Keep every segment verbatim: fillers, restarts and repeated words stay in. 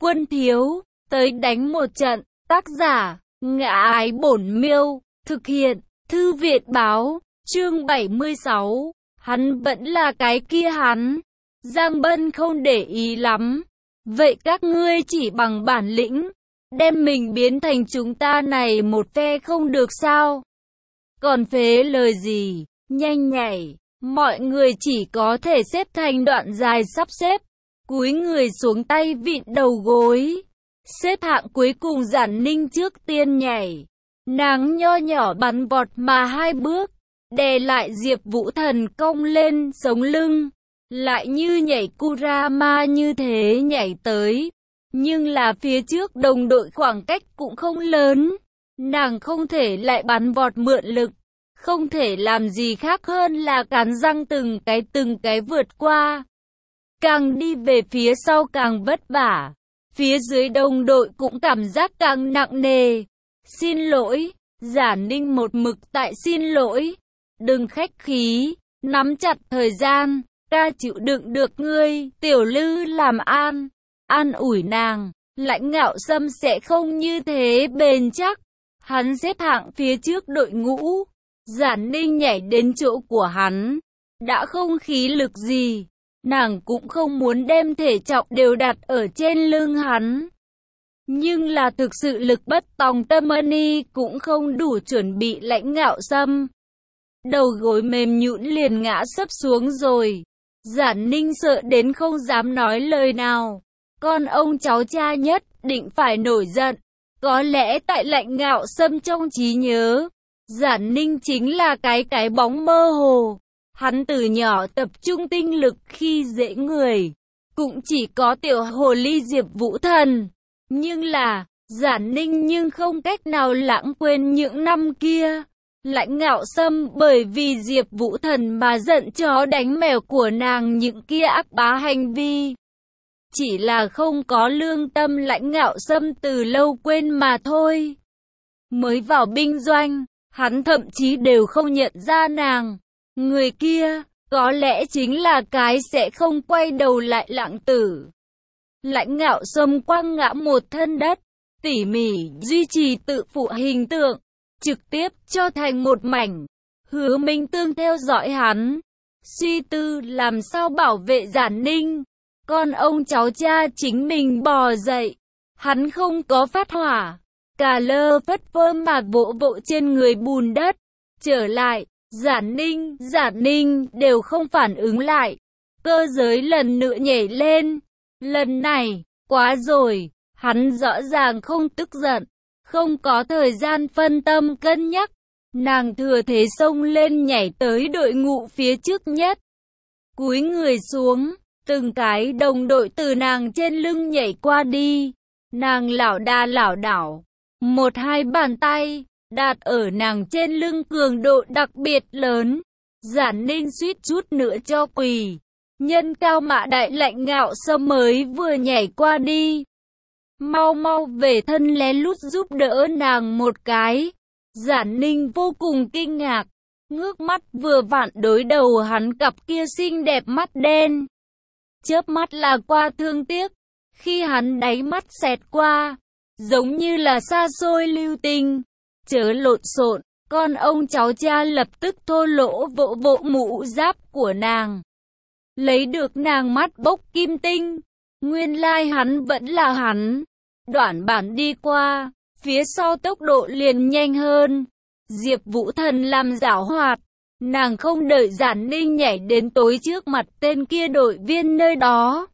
quân thiếu, tới đánh một trận. Tác giả, Ngã Ái Bổn Miêu, thực hiện, Thư viện báo, chương bảy mươi sáu. Hắn vẫn là cái kia hắn. Giang Bân không để ý lắm. Vậy các ngươi chỉ bằng bản lĩnh, đem mình biến thành chúng ta này một phe không được sao? Còn phế lời gì, nhanh nhảy. Mọi người chỉ có thể xếp thành đoạn dài sắp xếp, cúi người xuống tay vịn đầu gối. Xếp hạng cuối cùng Giản Ninh trước tiên nhảy. Nàng nho nhỏ bắn vọt mà hai bước, đè lại Diệp Vũ Thần cong lên sống lưng, lại như nhảy Kurama như thế nhảy tới. Nhưng là phía trước đồng đội khoảng cách cũng không lớn, nàng không thể lại bắn vọt mượn lực, không thể làm gì khác hơn là cắn răng từng cái từng cái vượt qua. Càng đi về phía sau càng vất vả, phía dưới đồng đội cũng cảm giác càng nặng nề. Xin lỗi, Giản Ninh một mực tại xin lỗi. Đừng khách khí, nắm chặt thời gian, ta chịu đựng được ngươi. Tiểu Lư làm an, an ủi nàng. Lãnh Ngạo Sâm sẽ không như thế bền chắc. Hắn xếp hạng phía trước đội ngũ. Giản Ninh nhảy đến chỗ của hắn, đã không khí lực gì. Nàng cũng không muốn đem thể trọng đều đặt ở trên lưng hắn. Nhưng là thực sự lực bất tòng tâm, Money cũng không đủ chuẩn bị. Lãnh Ngạo Sâm đầu gối mềm nhũn liền ngã sấp xuống rồi. Giản Ninh sợ đến không dám nói lời nào. Con ông cháu cha nhất định phải nổi giận. Có lẽ tại Lãnh Ngạo Sâm trong trí nhớ, Giản Ninh chính là cái cái bóng mơ hồ. Hắn từ nhỏ tập trung tinh lực khi dễ người, cũng chỉ có tiểu hồ ly Diệp Vũ Thần. Nhưng là, Giản Ninh nhưng không cách nào lãng quên những năm kia. Lãnh Ngạo Sâm bởi vì Diệp Vũ Thần mà giận chó đánh mèo của nàng những kia ác bá hành vi. Chỉ là không có lương tâm Lãnh Ngạo Sâm từ lâu quên mà thôi. Mới vào binh doanh, hắn thậm chí đều không nhận ra nàng. Người kia, có lẽ chính là cái sẽ không quay đầu lại Lãng Tử. Lãnh Ngạo Sâm quăng ngã một thân đất, tỉ mỉ duy trì tự phụ hình tượng, trực tiếp cho thành một mảnh. Hứa Minh Tương theo dõi hắn, suy tư làm sao bảo vệ Giản Ninh. Con ông cháu cha chính mình bò dậy, hắn không có phát hỏa, cà lơ phất phơ mà vỗ vỗ trên người bùn đất. Trở lại, Giản Ninh, Giản Ninh đều không phản ứng lại. Cơ giới lần nữa nhảy lên. Lần này, quá rồi, hắn rõ ràng không tức giận, không có thời gian phân tâm cân nhắc. Nàng thừa thế xông lên nhảy tới đội ngũ phía trước nhất. Cúi người xuống, từng cái đồng đội từ nàng trên lưng nhảy qua đi. Nàng lảo đà lảo đảo, một hai bàn tay đặt ở nàng trên lưng cường độ đặc biệt lớn. Giản Ninh suýt chút nữa cho quỳ. Nhân cao mạ đại Lãnh Ngạo Sâm mới vừa nhảy qua đi. Mau mau về thân lén lút giúp đỡ nàng một cái. Giản Ninh vô cùng kinh ngạc, ngước mắt vừa vặn đối đầu hắn cặp kia xinh đẹp mắt đen. Chớp mắt là qua thương tiếc, khi hắn đáy mắt xẹt qua, giống như là xa xôi lưu tình. Chớ lộn xộn, con ông cháu cha lập tức thô lỗ vỗ vỗ mũ giáp của nàng. Lấy được nàng mắt bốc kim tinh, nguyên lai hắn vẫn là hắn. Đoạn bản đi qua, phía sau tốc độ liền nhanh hơn. Diệp Vũ Thần làm giảo hoạt, nàng không đợi Giản Ninh nhảy đến tối trước mặt tên kia đội viên nơi đó,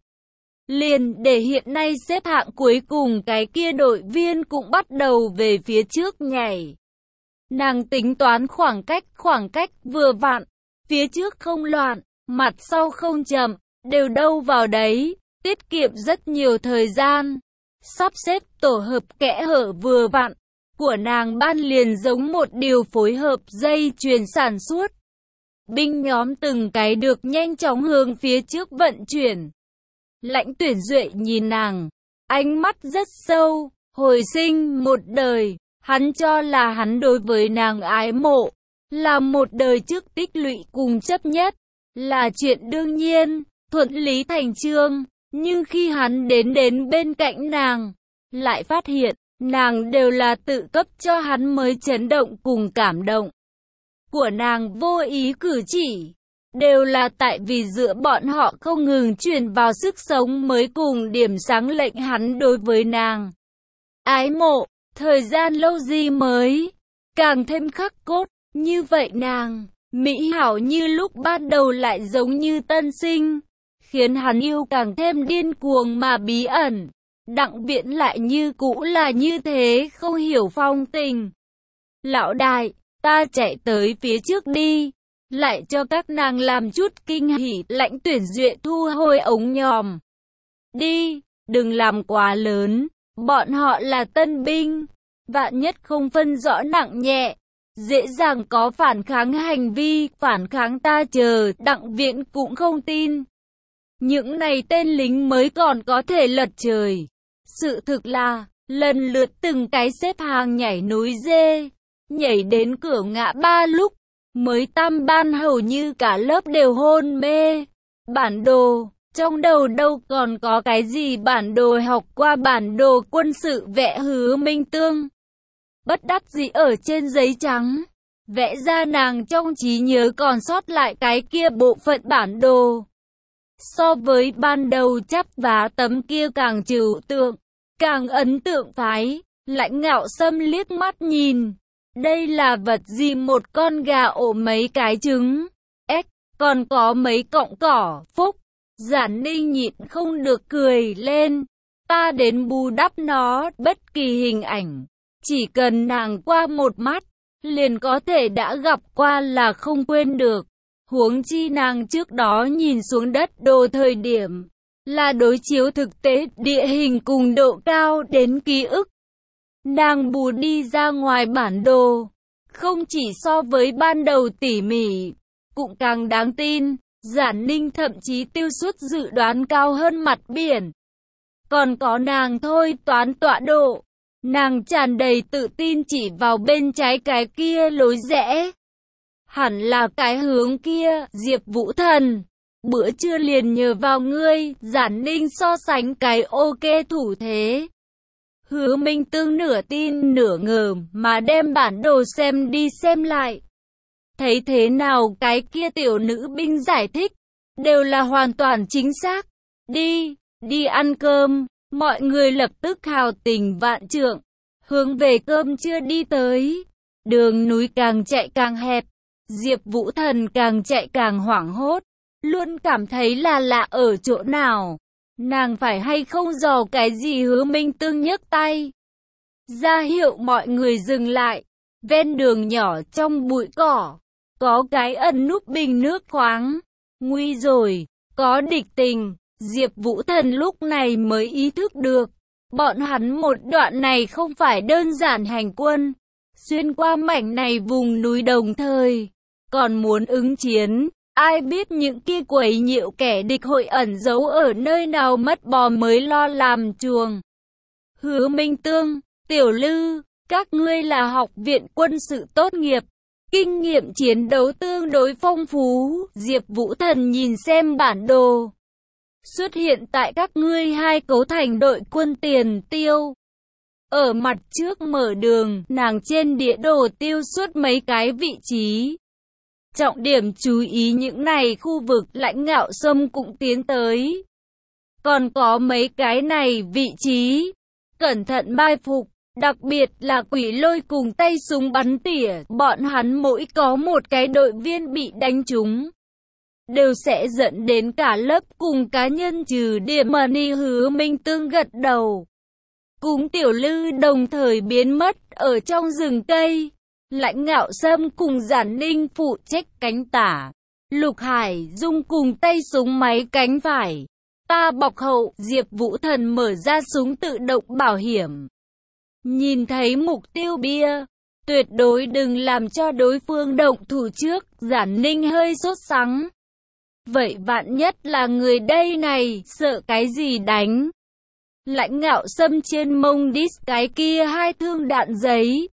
liền để hiện nay xếp hạng cuối cùng cái kia đội viên cũng bắt đầu về phía trước nhảy. Nàng tính toán khoảng cách, khoảng cách vừa vặn, phía trước không loạn, mặt sau không chậm, đều đâu vào đấy, tiết kiệm rất nhiều thời gian. Sắp xếp tổ hợp kẽ hở vừa vặn của nàng ban liền giống một điều phối hợp dây chuyền sản xuất. Binh nhóm từng cái được nhanh chóng hướng phía trước vận chuyển. Lãnh Tuyển Duệ nhìn nàng, ánh mắt rất sâu, hồi sinh một đời. Hắn cho là hắn đối với nàng ái mộ, là một đời trước tích lũy cùng chấp nhất, là chuyện đương nhiên, thuận lý thành chương. Nhưng khi hắn đến đến bên cạnh nàng, lại phát hiện, nàng đều là tự cấp cho hắn mới chấn động cùng cảm động. Của nàng vô ý cử chỉ, đều là tại vì giữa bọn họ không ngừng truyền vào sức sống mới cùng điểm sáng lệnh hắn đối với nàng. Ái mộ, thời gian lâu gì mới, càng thêm khắc cốt, như vậy nàng, mỹ hảo như lúc ban đầu lại giống như tân sinh, khiến hắn yêu càng thêm điên cuồng mà bí ẩn. Đặng Viễn lại như cũ là như thế, không hiểu phong tình. Lão đại, ta chạy tới phía trước đi, lại cho các nàng làm chút kinh hỉ. Lãnh Tuyển Duệ thu hồi ống nhòm. Đi, đừng làm quá lớn, bọn họ là tân binh, vạn nhất không phân rõ nặng nhẹ, dễ dàng có phản kháng hành vi, phản kháng ta chờ. Đặng Viễn cũng không tin những này tên lính mới còn có thể lật trời. Sự thực là, lần lượt từng cái xếp hàng nhảy núi dê, nhảy đến cửa ngã ba lúc, mới tam ban hầu như cả lớp đều hôn mê. Bản đồ, trong đầu đâu còn có cái gì bản đồ, học qua bản đồ quân sự vẽ Hứa Minh Tương. Bất đắc dĩ ở trên giấy trắng, vẽ ra nàng trong trí nhớ còn sót lại cái kia bộ phận bản đồ. So với ban đầu chắp vá tấm kia càng trừu tượng, càng ấn tượng phái. Lãnh Ngạo Sâm liếc mắt nhìn, đây là vật gì? Một con gà ổ mấy cái trứng, ếch, còn có mấy cọng cỏ. Phúc, Giản Ninh nhịn không được cười lên, ta đến bù đắp nó. Bất kỳ hình ảnh, chỉ cần nàng qua một mắt, liền có thể đã gặp qua là không quên được. Huống chi nàng trước đó nhìn xuống đất đồ thời điểm, là đối chiếu thực tế địa hình cùng độ cao đến ký ức. Nàng bù đi ra ngoài bản đồ, không chỉ so với ban đầu tỉ mỉ, cũng càng đáng tin. Giản Ninh thậm chí tiêu suất dự đoán cao hơn mặt biển. Còn có nàng thôi toán tọa độ, nàng tràn đầy tự tin chỉ vào bên trái cái kia lối rẽ. Hẳn là cái hướng kia. Diệp Vũ Thần, bữa trưa liền nhờ vào ngươi. Giản Ninh so sánh cái ok thủ thế. Hứa Minh Tương nửa tin nửa ngờ mà đem bản đồ xem đi xem lại. Thấy thế nào cái kia tiểu nữ binh giải thích, đều là hoàn toàn chính xác. Đi, đi ăn cơm. Mọi người lập tức hào tình vạn trượng, hướng về cơm trưa đi tới. Đường núi càng chạy càng hẹp, Diệp Vũ Thần càng chạy càng hoảng hốt, luôn cảm thấy là lạ ở chỗ nào. Nàng phải hay không dò cái gì? Hứa Minh Tương nhấc tay ra hiệu mọi người dừng lại. Ven đường nhỏ trong bụi cỏ, có cái ẩn núp bình nước khoáng. Nguy rồi, có địch tình. Diệp Vũ Thần lúc này mới ý thức được, bọn hắn một đoạn này không phải đơn giản hành quân, xuyên qua mảnh này vùng núi đồng thời, còn muốn ứng chiến. Ai biết những kia quấy nhiễu kẻ địch hội ẩn giấu ở nơi nào, mất bò mới lo làm chuồng. Hứa Minh Tương, Tiểu Lư, các ngươi là học viện quân sự tốt nghiệp, kinh nghiệm chiến đấu tương đối phong phú. Diệp Vũ Thần nhìn xem bản đồ, xuất hiện tại các ngươi hai cấu thành đội quân tiền tiêu. Ở mặt trước mở đường, nàng trên địa đồ tiêu suốt mấy cái vị trí. Trọng điểm chú ý những này khu vực. Lãnh Ngạo Sâm cũng tiến tới. Còn có mấy cái này vị trí, cẩn thận mai phục, đặc biệt là Quỷ Lôi cùng tay súng bắn tỉa. Bọn hắn mỗi có một cái đội viên bị đánh trúng, đều sẽ dẫn đến cả lớp cùng cá nhân trừ điểm. Money. Hứa Minh Tương gật đầu, cùng Tiểu Lư đồng thời biến mất ở trong rừng cây. Lãnh Ngạo Sâm cùng Giản Ninh phụ trách cánh tả, Lục Hải Dung cùng tay súng máy cánh phải. Ta bọc hậu. Diệp Vũ Thần mở ra súng tự động bảo hiểm. Nhìn thấy mục tiêu bia, tuyệt đối đừng làm cho đối phương động thủ trước. Giản Ninh hơi sốt sắng. Vậy vạn nhất là người đây này, sợ cái gì đánh? Lãnh Ngạo Sâm trên mông đít cái kia hai thương đạn giấy,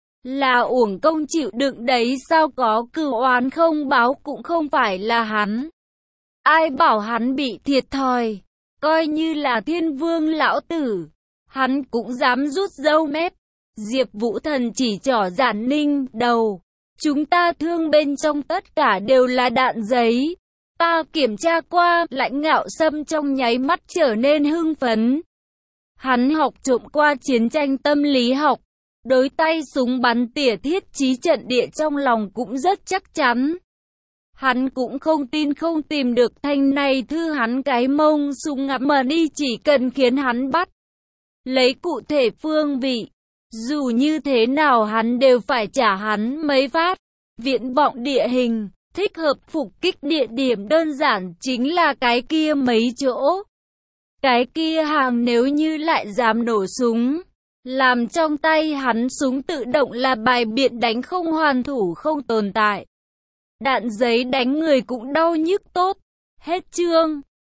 là uổng công chịu đựng đấy sao? Có cừu oán không báo cũng không phải là hắn. Ai bảo hắn bị thiệt thòi? Coi như là thiên vương lão tử, hắn cũng dám rút râu mép. Diệp Vũ Thần chỉ trỏ Giản Ninh, đầu. Chúng ta thương bên trong tất cả đều là đạn giấy. Ta kiểm tra qua, Lãnh Ngạo Sâm trong nháy mắt trở nên hưng phấn. Hắn học trộm qua chiến tranh tâm lý học. Đối tay súng bắn tỉa thiết trí trận địa trong lòng cũng rất chắc chắn. Hắn cũng không tin không tìm được thanh này thư hắn cái mông súng ngắm mà đi, chỉ cần khiến hắn bắt lấy cụ thể phương vị. Dù như thế nào hắn đều phải trả hắn mấy phát. Viễn vọng địa hình, thích hợp phục kích địa điểm đơn giản chính là cái kia mấy chỗ. Cái kia hàng nếu như lại dám nổ súng, làm trong tay hắn súng tự động là bài biện đánh không hoàn thủ không tồn tại. Đạn giấy đánh người cũng đau nhức tốt. Hết chương.